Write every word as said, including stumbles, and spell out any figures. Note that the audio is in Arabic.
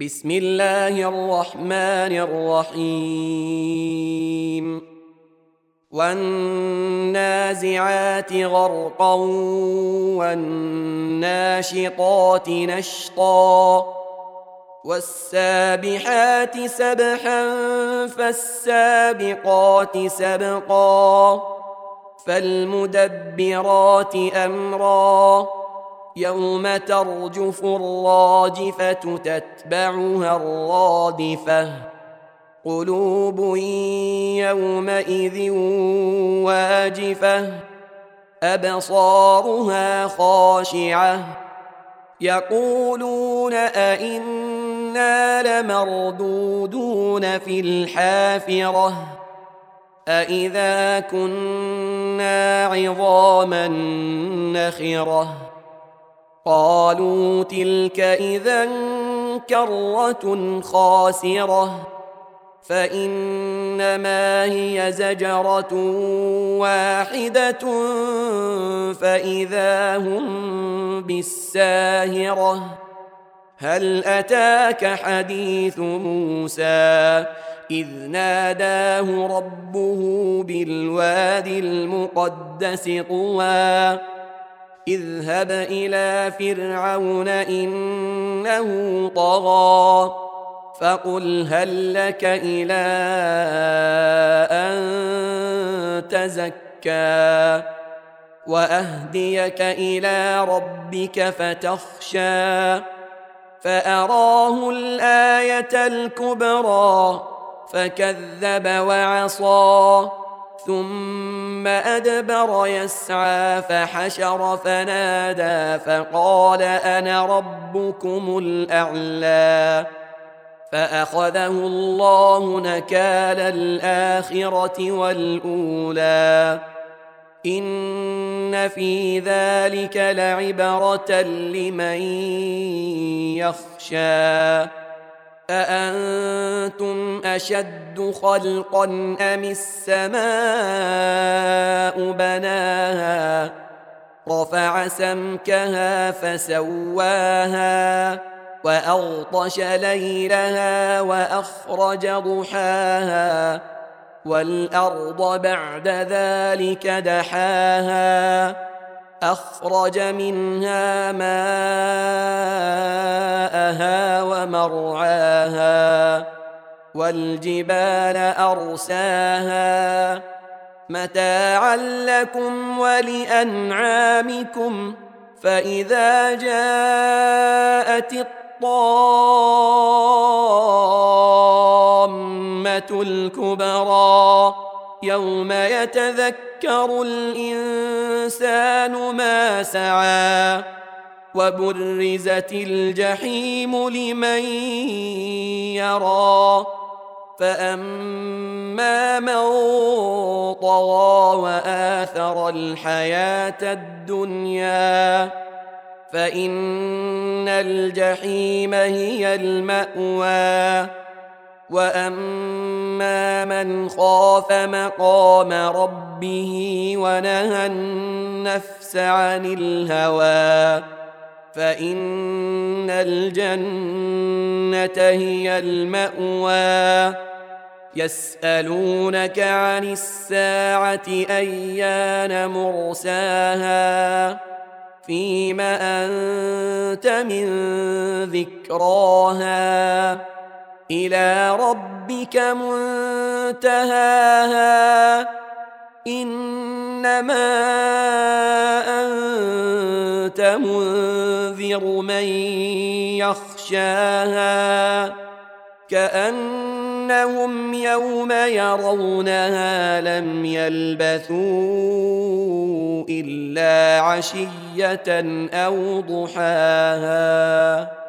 بسم الله الرحمن الرحيم والنازعات غرقا والناشطات نشطا والسابحات سبحا فالسابقات سبقا فالمدبرات أمرا يوم ترجف الراجفة تتبعها الرادفة قلوب يومئذ واجفة أبصارها خاشعة يقولون أئنا لمردودون في الحافرة أئذا كنا عظاما نخرة قالوا تلك إذا كرة خاسرة فإنما هي زجرة واحدة فإذا هم بالساهرة هل أتاك حديث موسى إذ ناداه ربه بالوادي المقدس طوى اذهب إلى فرعون إنه طغى فقل هل لك إلى أن تزكى وأهديك إلى ربك فتخشى فأراه الآية الكبرى فكذب وعصى ثم أدبر يسعى فحشر فنادى فقال أنا ربكم الأعلى فأخذه الله نكال الآخرة والأولى إن في ذلك لعبرة لمن يخشى أأنتم أشد خلقا أم السماء بناها رفع سمكها فسواها وأغطش ليلها وأخرج ضحاها والأرض بعد ذلك دحاها أخرج منها ماءها ومرعاها والجبال أرساها متاعا لكم ولأنعامكم فإذا جاءت الطامة الكبرى يوم يتذكر الإنسان ما سعى وبرزت الجحيم لمن يرى فأما من طغى وآثر الحياة الدنيا فإن الجحيم هي المأوى وأما من خاف مقام ربه ونهى النفس عن الهوى فإن الجنة هي المأوى يسألونك عن الساعة أيان مرساها فيم أنت من ذكراها إلى ربك منتهاها إنما أنت منذر من يخشاها كأنهم يوم يرونها لم يلبثوا إلا عشية أو ضحاها.